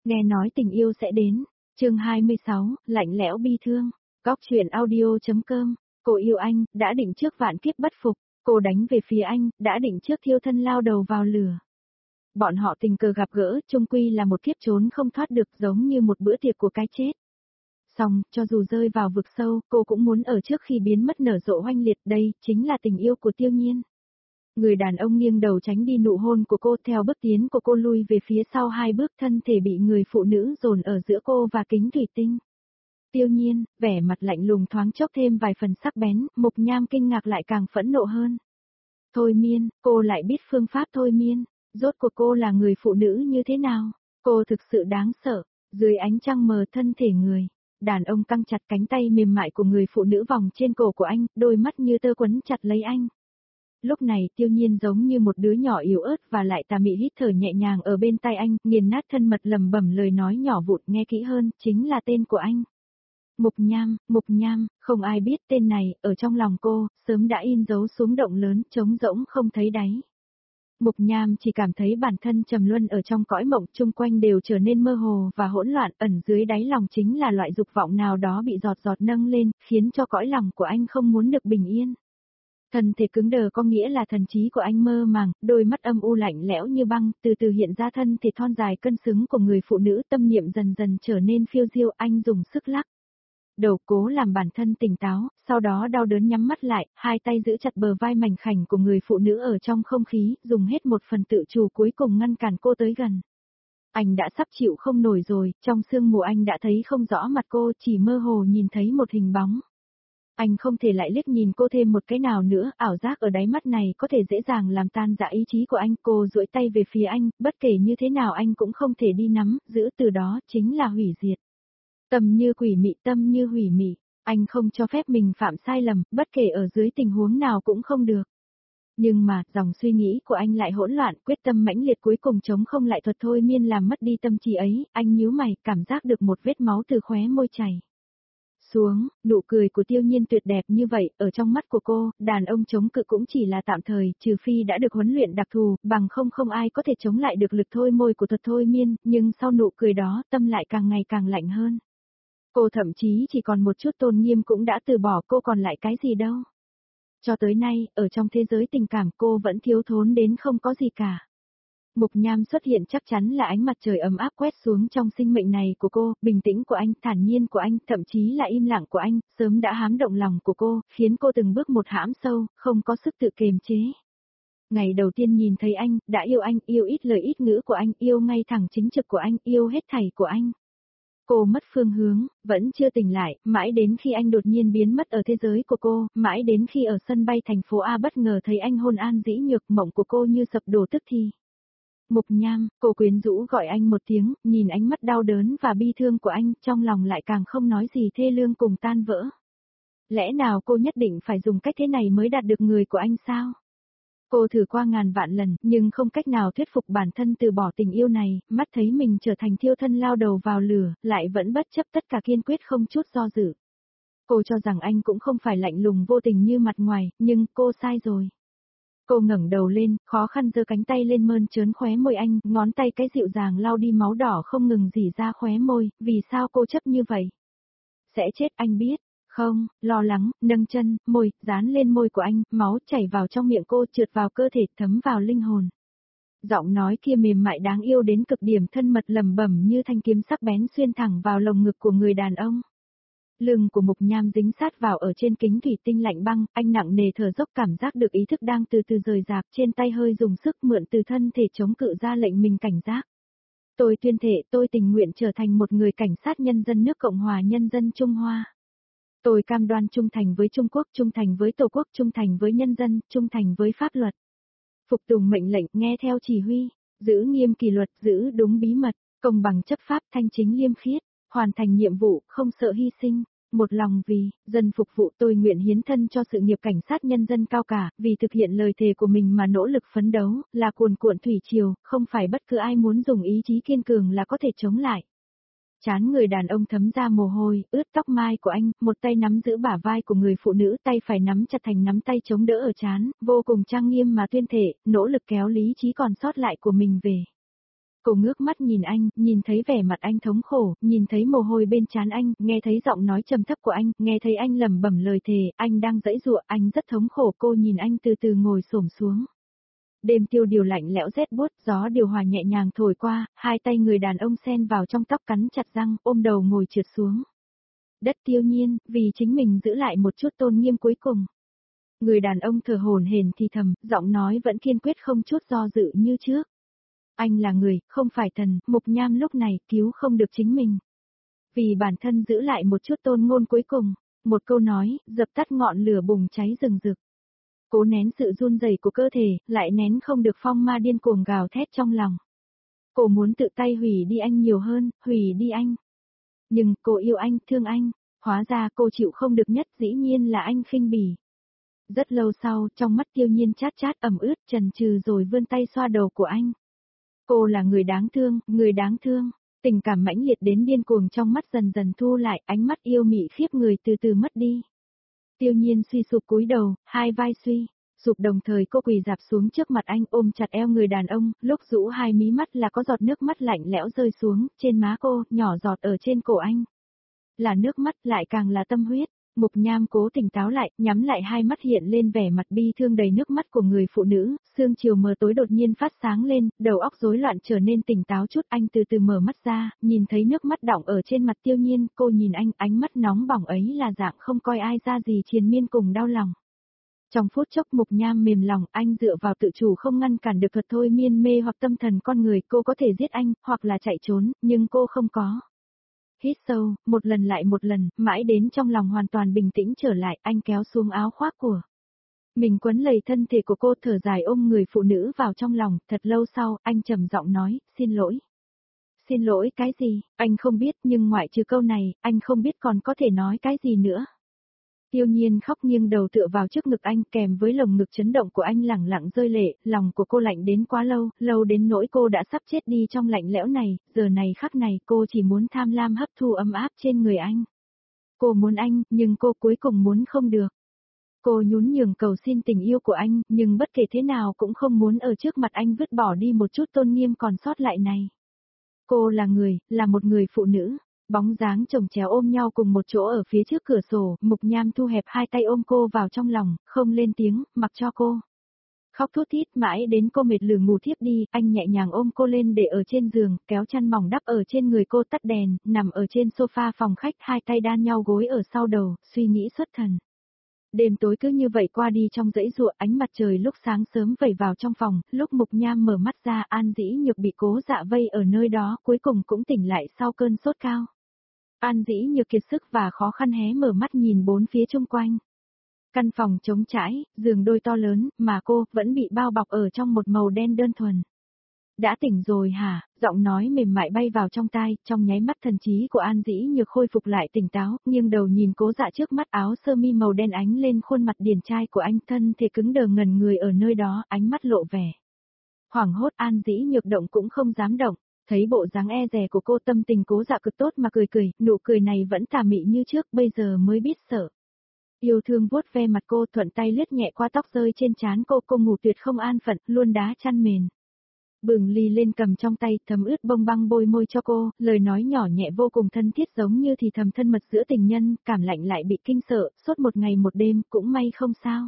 Nghe nói tình yêu sẽ đến. Chương 26, lạnh lẽo bi thương. Góc truyện audio.com. Cô yêu anh, đã định trước vạn kiếp bất phục. Cô đánh về phía anh, đã định trước thiêu thân lao đầu vào lửa. Bọn họ tình cờ gặp gỡ, chung quy là một kiếp trốn không thoát được, giống như một bữa tiệc của cái chết. Xong, cho dù rơi vào vực sâu, cô cũng muốn ở trước khi biến mất nở rộ oanh liệt. Đây chính là tình yêu của Tiêu Nhiên. Người đàn ông nghiêng đầu tránh đi nụ hôn của cô, theo bước tiến của cô lui về phía sau 2 bước, thân thể bị người phụ nữ dồn ở giữa cô và kính thủy tinh. Tiêu Nhiên, vẻ mặt lạnh lùng thoáng chốc thêm vài phần sắc bén, Mục Nham kinh ngạc lại càng phẫn nộ hơn. Thôi miên, cô lại biết phương pháp thôi miên, rốt cuộc cô là người phụ nữ như thế nào? Cô thực sự đáng sợ, dưới ánh trăng mờ thân thể người. Đàn ông căng chặt cánh tay mềm mại của người phụ nữ vòng trên cổ của anh, đôi mắt như tơ quấn chặt lấy anh. Lúc này Tiêu Nhiên giống như một đứa nhỏ yếu ớt và lại tà mị hít thở nhẹ nhàng ở bên tai anh, nghiền nát thân mật lẩm bẩm lời nói nhỏ vụn, nghe kỹ hơn, chính là tên của anh. Mục Nham, không ai biết tên này, ở trong lòng cô, sớm đã in dấu xuống động lớn, trống rỗng không thấy đáy. Mục Nham chỉ cảm thấy bản thân trầm luân ở trong cõi mộng, chung quanh đều trở nên mơ hồ và hỗn loạn, ẩn dưới đáy lòng chính là loại dục vọng nào đó bị giọt giọt nâng lên, khiến cho cõi lòng của anh không muốn được bình yên. Thân thể cứng đờ có nghĩa là thần trí của anh mơ màng, đôi mắt âm u lạnh lẽo như băng, từ từ hiện ra thân thể thon dài cân xứng của người phụ nữ, tâm niệm dần dần trở nên phiêu diêu, anh dùng sức lắc đầu cố làm bản thân tỉnh táo, sau đó đau đớn nhắm mắt lại, hai tay giữ chặt bờ vai mảnh khảnh của người phụ nữ ở trong không khí, dùng hết một phần tự chủ cuối cùng ngăn cản cô tới gần. Anh đã sắp chịu không nổi rồi, trong sương mù anh đã thấy không rõ mặt cô, chỉ mơ hồ nhìn thấy một hình bóng. Anh không thể lại liếc nhìn cô thêm một cái nào nữa, ảo giác ở đáy mắt này có thể dễ dàng làm tan rã ý chí của anh. Cô duỗi tay về phía anh, bất kể như thế nào anh cũng không thể đi nắm, giữ từ đó chính là hủy diệt. Tâm như quỷ mị, tâm như hủy mị, anh không cho phép mình phạm sai lầm, bất kể ở dưới tình huống nào cũng không được. Nhưng mà, dòng suy nghĩ của anh lại hỗn loạn, quyết tâm mãnh liệt cuối cùng chống không lại thuật thôi miên làm mất đi tâm trí ấy, anh nhíu mày, cảm giác được một vết máu từ khóe môi chảy xuống, nụ cười của Tiêu Nhiên tuyệt đẹp như vậy, ở trong mắt của cô, đàn ông chống cự cũng chỉ là tạm thời, trừ phi đã được huấn luyện đặc thù, bằng không ai có thể chống lại được lực thôi môi của thuật thôi miên, nhưng sau nụ cười đó, tâm lại càng ngày càng lạnh hơn. Cô thậm chí chỉ còn một chút tôn nghiêm cũng đã từ bỏ, cô còn lại cái gì đâu. Cho tới nay, ở trong thế giới tình cảm cô vẫn thiếu thốn đến không có gì cả. Mục Nham xuất hiện chắc chắn là ánh mặt trời ấm áp quét xuống trong sinh mệnh này của cô, bình tĩnh của anh, thản nhiên của anh, thậm chí là im lặng của anh, sớm đã hám động lòng của cô, khiến cô từng bước một hãm sâu, không có sức tự kiềm chế. Ngày đầu tiên nhìn thấy anh, đã yêu anh, yêu ít lời ít ngữ của anh, yêu ngay thẳng chính trực của anh, yêu hết thảy của anh. Cô mất phương hướng, vẫn chưa tỉnh lại, mãi đến khi anh đột nhiên biến mất ở thế giới của cô, mãi đến khi ở sân bay thành phố A bất ngờ thấy anh hôn An Dĩ Nhược, mộng của cô như sập đổ tức thì. Mục Nham, cô quyến rũ gọi anh một tiếng, nhìn ánh mắt đau đớn và bi thương của anh, trong lòng lại càng không nói gì thê lương cùng tan vỡ. Lẽ nào cô nhất định phải dùng cách thế này mới đạt được người của anh sao? Cô thử qua ngàn vạn lần, nhưng không cách nào thuyết phục bản thân từ bỏ tình yêu này, mắt thấy mình trở thành thiêu thân lao đầu vào lửa, lại vẫn bất chấp tất cả kiên quyết không chút do dự. Cô cho rằng anh cũng không phải lạnh lùng vô tình như mặt ngoài, nhưng cô sai rồi. Cô ngẩng đầu lên, khó khăn giơ cánh tay lên mơn trớn khóe môi anh, ngón tay cái dịu dàng lau đi máu đỏ không ngừng rỉ ra khóe môi, vì sao cô chấp như vậy? Sẽ chết anh biết. Không, lo lắng, nâng chân, môi, dán lên môi của anh, máu chảy vào trong miệng cô, trượt vào cơ thể, thấm vào linh hồn. Giọng nói kia mềm mại đáng yêu đến cực điểm, thân mật lẩm bẩm như thanh kiếm sắc bén xuyên thẳng vào lồng ngực của người đàn ông. Lưng của Mục Nham dính sát vào ở trên kính thủy tinh lạnh băng, anh nặng nề thở dốc, cảm giác được ý thức đang từ từ rời rạc, trên tay hơi dùng sức mượn từ thân thể chống cự ra lệnh mình cảnh giác. Tôi tuyên thệ, tôi tình nguyện trở thành một người cảnh sát nhân dân nước Cộng hòa Nhân dân Trung Hoa. Tôi cam đoan trung thành với Trung Quốc, trung thành với Tổ quốc, trung thành với nhân dân, trung thành với pháp luật. Phục tùng mệnh lệnh, nghe theo chỉ huy, giữ nghiêm kỷ luật, giữ đúng bí mật, công bằng chấp pháp, thanh chính liêm khiết, hoàn thành nhiệm vụ, không sợ hy sinh, một lòng vì dân phục vụ. Tôi nguyện hiến thân cho sự nghiệp cảnh sát nhân dân cao cả, vì thực hiện lời thề của mình mà nỗ lực phấn đấu, là cuồn cuộn thủy triều, không phải bất cứ ai muốn dùng ý chí kiên cường là có thể chống lại. Trán người đàn ông thấm ra mồ hôi, ướt tóc mai của anh, một tay nắm giữ bả vai của người phụ nữ, tay phải nắm chặt thành nắm tay chống đỡ ở trán, vô cùng trang nghiêm mà tuyên thệ, nỗ lực kéo lý trí còn sót lại của mình về. Cô ngước mắt nhìn anh, nhìn thấy vẻ mặt anh thống khổ, nhìn thấy mồ hôi bên trán anh, nghe thấy giọng nói trầm thấp của anh, nghe thấy anh lẩm bẩm lời thề, anh đang giãy giụa, anh rất thống khổ. Cô nhìn anh từ từ ngồi xổm xuống. Đêm tiêu điều lạnh lẽo rét buốt, gió điều hòa nhẹ nhàng thổi qua, hai tay người đàn ông xen vào trong tóc cắn chặt răng, ôm đầu ngồi trượt xuống. Đất Tiêu Nhiên, vì chính mình giữ lại một chút tôn nghiêm cuối cùng. Người đàn ông thở hổn hển thì thầm, giọng nói vẫn kiên quyết không chút do dự như trước. Anh là người, không phải thần, Mục Nham lúc này cứu không được chính mình. Vì bản thân giữ lại một chút tôn ngôn cuối cùng, một câu nói, dập tắt ngọn lửa bùng cháy rừng rực. Cố nén sự run rẩy của cơ thể, lại nén không được phong ma điên cuồng gào thét trong lòng. Cô muốn tự tay hủy đi anh nhiều hơn, hủy đi anh. Nhưng cô yêu anh, thương anh, hóa ra cô chịu không được nhất dĩ nhiên là anh khinh bỉ. Rất lâu sau, trong mắt Tiêu Nhiên chát chát ẩm ướt trần trừ rồi vươn tay xoa đầu của anh. Cô là người đáng thương, người đáng thương. Tình cảm mãnh liệt đến điên cuồng trong mắt dần dần thu lại, ánh mắt yêu mị khiếp người từ từ mất đi. Tiêu Nhiên suy sụp cúi đầu, hai vai suy sụp đồng thời cô quỳ dạp xuống trước mặt anh ôm chặt eo người đàn ông, lúc rũ hai mí mắt là có giọt nước mắt lạnh lẽo rơi xuống, trên má cô, nhỏ giọt ở trên cổ anh. Là nước mắt lại càng là tâm huyết. Mục Nham cố tỉnh táo lại, nhắm lại hai mắt hiện lên vẻ mặt bi thương đầy nước mắt của người phụ nữ, sương chiều mờ tối đột nhiên phát sáng lên, đầu óc rối loạn trở nên tỉnh táo chút, anh từ từ mở mắt ra, nhìn thấy nước mắt đọng ở trên mặt Tiêu Nhiên, cô nhìn anh, ánh mắt nóng bỏng ấy là dạng không coi ai ra gì triền miên cùng đau lòng. Trong phút chốc Mục Nham mềm lòng, anh dựa vào tự chủ không ngăn cản được thuật thôi miên mê hoặc tâm thần con người, cô có thể giết anh, hoặc là chạy trốn, nhưng cô không có. Hít sâu, một lần lại một lần, mãi đến trong lòng hoàn toàn bình tĩnh trở lại, anh kéo xuống áo khoác của mình quấn lấy thân thể của cô, thở dài ôm người phụ nữ vào trong lòng, thật lâu sau, anh trầm giọng nói, xin lỗi. Xin lỗi cái gì, anh không biết, nhưng ngoại trừ câu này, anh không biết còn có thể nói cái gì nữa. Tiêu Nhiên khóc nghiêng đầu tựa vào trước ngực anh, kèm với lồng ngực chấn động của anh lẳng lặng rơi lệ, lòng của cô lạnh đến quá lâu, lâu đến nỗi cô đã sắp chết đi trong lạnh lẽo này, giờ này khắc này cô chỉ muốn tham lam hấp thu ấm áp trên người anh. Cô muốn anh, nhưng cô cuối cùng muốn không được. Cô nhún nhường cầu xin tình yêu của anh, nhưng bất kể thế nào cũng không muốn ở trước mặt anh vứt bỏ đi một chút tôn nghiêm còn sót lại này. Cô là người, là một người phụ nữ. Bóng dáng chồng chéo ôm nhau cùng một chỗ ở phía trước cửa sổ, Mục Nham thu hẹp hai tay ôm cô vào trong lòng, không lên tiếng, mặc cho cô khóc thút thít mãi đến cô mệt lử ngủ thiếp đi, anh nhẹ nhàng ôm cô lên để ở trên giường, kéo chăn mỏng đắp ở trên người cô, tắt đèn, nằm ở trên sofa phòng khách, hai tay đan nhau gối ở sau đầu, suy nghĩ xuất thần. Đêm tối cứ như vậy qua đi trong dãy ruộng, ánh mặt trời lúc sáng sớm vẩy vào trong phòng, lúc Mục Nham mở mắt ra, An Dĩ Nhược bị Cố Dạ vây ở nơi đó, cuối cùng cũng tỉnh lại sau cơn sốt cao. An Dĩ Nhược kiệt sức và khó khăn hé mở mắt nhìn bốn phía xung quanh. Căn phòng trống trải, giường đôi to lớn, mà cô vẫn bị bao bọc ở trong một màu đen đơn thuần. Đã tỉnh rồi hả? Giọng nói mềm mại bay vào trong tai, trong nháy mắt thần trí của An Dĩ Nhược khôi phục lại tỉnh táo, nghiêng đầu nhìn Cố Dạ trước mắt, áo sơ mi màu đen ánh lên khuôn mặt điển trai của anh, thân thể cứng đờ ngẩn người ở nơi đó, ánh mắt lộ vẻ hoảng hốt. An Dĩ Nhược động cũng không dám động. Thấy bộ dáng e dè của cô, tâm tình Cố Dạ cực tốt mà cười cười, nụ cười này vẫn tà mị như trước, bây giờ mới biết sợ. Yêu thương vuốt ve mặt cô, thuận tay lướt nhẹ qua tóc rơi trên trán cô ngủ tuyệt không an phận, luôn đá chăn mền. Bừng ly lên cầm trong tay, thấm ướt bông băng bôi môi cho cô, lời nói nhỏ nhẹ vô cùng thân thiết giống như thì thầm thân mật giữa tình nhân, cảm lạnh lại bị kinh sợ, suốt một ngày một đêm, cũng may không sao.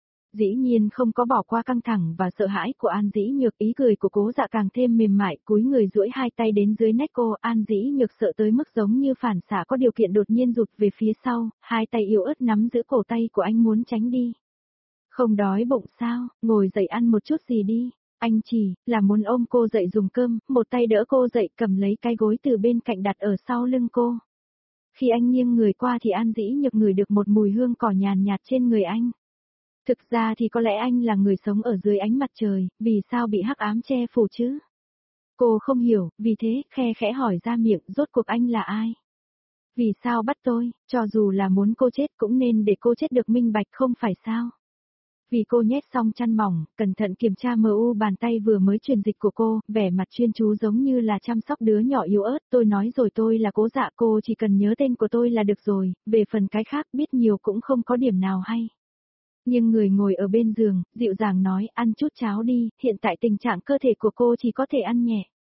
Dĩ nhiên không có bỏ qua căng thẳng và sợ hãi của An Dĩ Nhược, ý cười của Cố Dạ càng thêm mềm mại, cúi người duỗi hai tay đến dưới nách cô, An Dĩ Nhược sợ tới mức giống như phản xạ có điều kiện đột nhiên rụt về phía sau, hai tay yếu ớt nắm giữ cổ tay của anh muốn tránh đi. Không đói bụng sao, ngồi dậy ăn một chút gì đi. Anh chỉ là muốn ôm cô dậy dùng cơm, một tay đỡ cô dậy cầm lấy cái gối từ bên cạnh đặt ở sau lưng cô. Khi anh nghiêng người qua thì An Dĩ Nhược ngửi được một mùi hương cỏ nhàn nhạt trên người anh. Thực ra thì có lẽ anh là người sống ở dưới ánh mặt trời, vì sao bị hắc ám che phủ chứ? Cô không hiểu, vì thế khe khẽ hỏi ra miệng, rốt cuộc anh là ai? Vì sao bắt tôi, cho dù là muốn cô chết cũng nên để cô chết được minh bạch không phải sao? Vì cô nhét xong chăn mỏng, cẩn thận kiểm tra MU bàn tay vừa mới truyền dịch của cô, vẻ mặt chuyên chú giống như là chăm sóc đứa nhỏ yếu ớt, tôi nói rồi tôi là Cố Dạ, cô chỉ cần nhớ tên của tôi là được rồi, về phần cái khác biết nhiều cũng không có điểm nào hay. Nhưng người ngồi ở bên giường, dịu dàng nói, ăn chút cháo đi, hiện tại tình trạng cơ thể của cô chỉ có thể ăn nhẹ.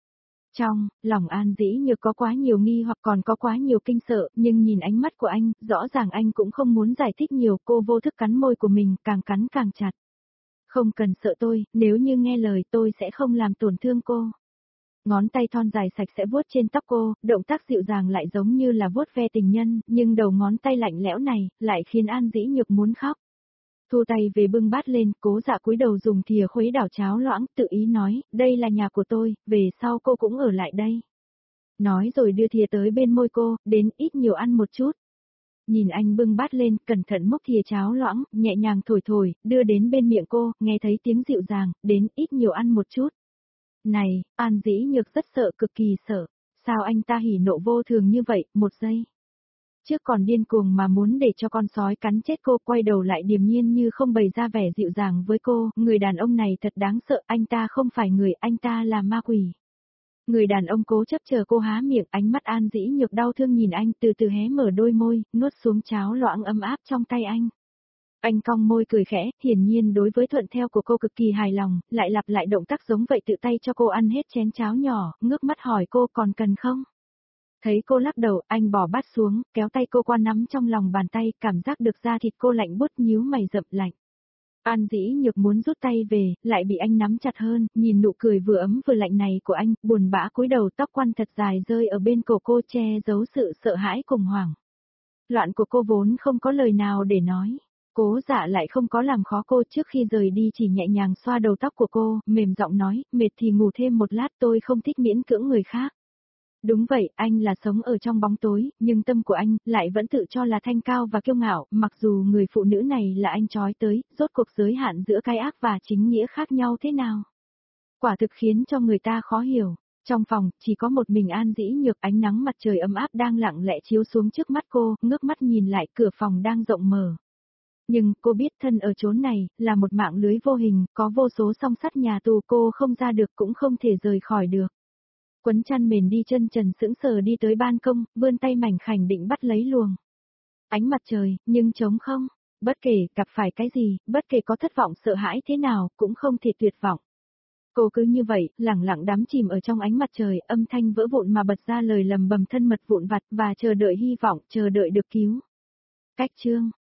Trong lòng An Dĩ Nhược có quá nhiều nghi hoặc còn có quá nhiều kinh sợ, nhưng nhìn ánh mắt của anh, rõ ràng anh cũng không muốn giải thích nhiều, cô vô thức cắn môi của mình, càng cắn càng chặt. Không cần sợ tôi, nếu như nghe lời tôi sẽ không làm tổn thương cô. Ngón tay thon dài sạch sẽ vuốt trên tóc cô, động tác dịu dàng lại giống như là vuốt ve tình nhân, nhưng đầu ngón tay lạnh lẽo này, lại khiến An Dĩ Nhược muốn khóc. Thu tay về bưng bát lên, Cố Dạ cúi đầu dùng thìa khuấy đảo cháo loãng, tự ý nói, đây là nhà của tôi, về sau cô cũng ở lại đây. Nói rồi đưa thìa tới bên môi cô, đến ít nhiều ăn một chút. Nhìn anh bưng bát lên, cẩn thận múc thìa cháo loãng, nhẹ nhàng thổi thổi, đưa đến bên miệng cô, nghe thấy tiếng dịu dàng, đến ít nhiều ăn một chút. Này, An Dĩ Nhược rất sợ, cực kỳ sợ. Sao anh ta hỉ nộ vô thường như vậy, một giây. Trước còn điên cuồng mà muốn để cho con sói cắn chết cô, quay đầu lại điềm nhiên như không bày ra vẻ dịu dàng với cô, người đàn ông này thật đáng sợ, anh ta không phải người, anh ta là ma quỷ. Người đàn ông cố chấp chờ cô há miệng, ánh mắt An Dĩ Nhược đau thương nhìn anh, từ từ hé mở đôi môi, nuốt xuống cháo loãng ấm áp trong tay anh. Anh cong môi cười khẽ, hiển nhiên đối với thuận theo của cô cực kỳ hài lòng, lại lặp lại động tác giống vậy, tự tay cho cô ăn hết chén cháo nhỏ, ngước mắt hỏi cô còn cần không? Thấy cô lắc đầu, anh bỏ bát xuống, kéo tay cô qua nắm trong lòng bàn tay, cảm giác được da thịt cô lạnh buốt, nhíu mày rậm lạnh. An Dĩ Nhược muốn rút tay về, lại bị anh nắm chặt hơn, nhìn nụ cười vừa ấm vừa lạnh này của anh, buồn bã cúi đầu, tóc quăn thật dài rơi ở bên cổ cô, che giấu sự sợ hãi cùng hoảng loạn của cô, vốn không có lời nào để nói. Cố Dạ lại không có làm khó cô, trước khi rời đi chỉ nhẹ nhàng xoa đầu tóc của cô, mềm giọng nói, mệt thì ngủ thêm một lát, tôi không thích miễn cưỡng người khác. Đúng vậy, anh là sống ở trong bóng tối, nhưng tâm của anh lại vẫn tự cho là thanh cao và kiêu ngạo, mặc dù người phụ nữ này là anh trói tới, rốt cuộc giới hạn giữa cái ác và chính nghĩa khác nhau thế nào. Quả thực khiến cho người ta khó hiểu. Trong phòng, chỉ có một mình An Dĩ Nhược, ánh nắng mặt trời ấm áp đang lặng lẽ chiếu xuống trước mắt cô, ngước mắt nhìn lại, cửa phòng đang rộng mở. Nhưng cô biết thân ở chốn này, là một mạng lưới vô hình, có vô số song sắt nhà tù, cô không ra được cũng không thể rời khỏi được. Quấn chăn mền đi, chân trần sững sờ đi tới ban công, vươn tay mảnh khảnh định bắt lấy luồng ánh mặt trời, nhưng trống không. Bất kể gặp phải cái gì, bất kể có thất vọng sợ hãi thế nào, cũng không thể tuyệt vọng. Cô cứ như vậy, lẳng lặng đắm chìm ở trong ánh mặt trời, âm thanh vỡ vụn mà bật ra lời lầm bầm thân mật vụn vặt, và chờ đợi hy vọng, chờ đợi được cứu. Cách chương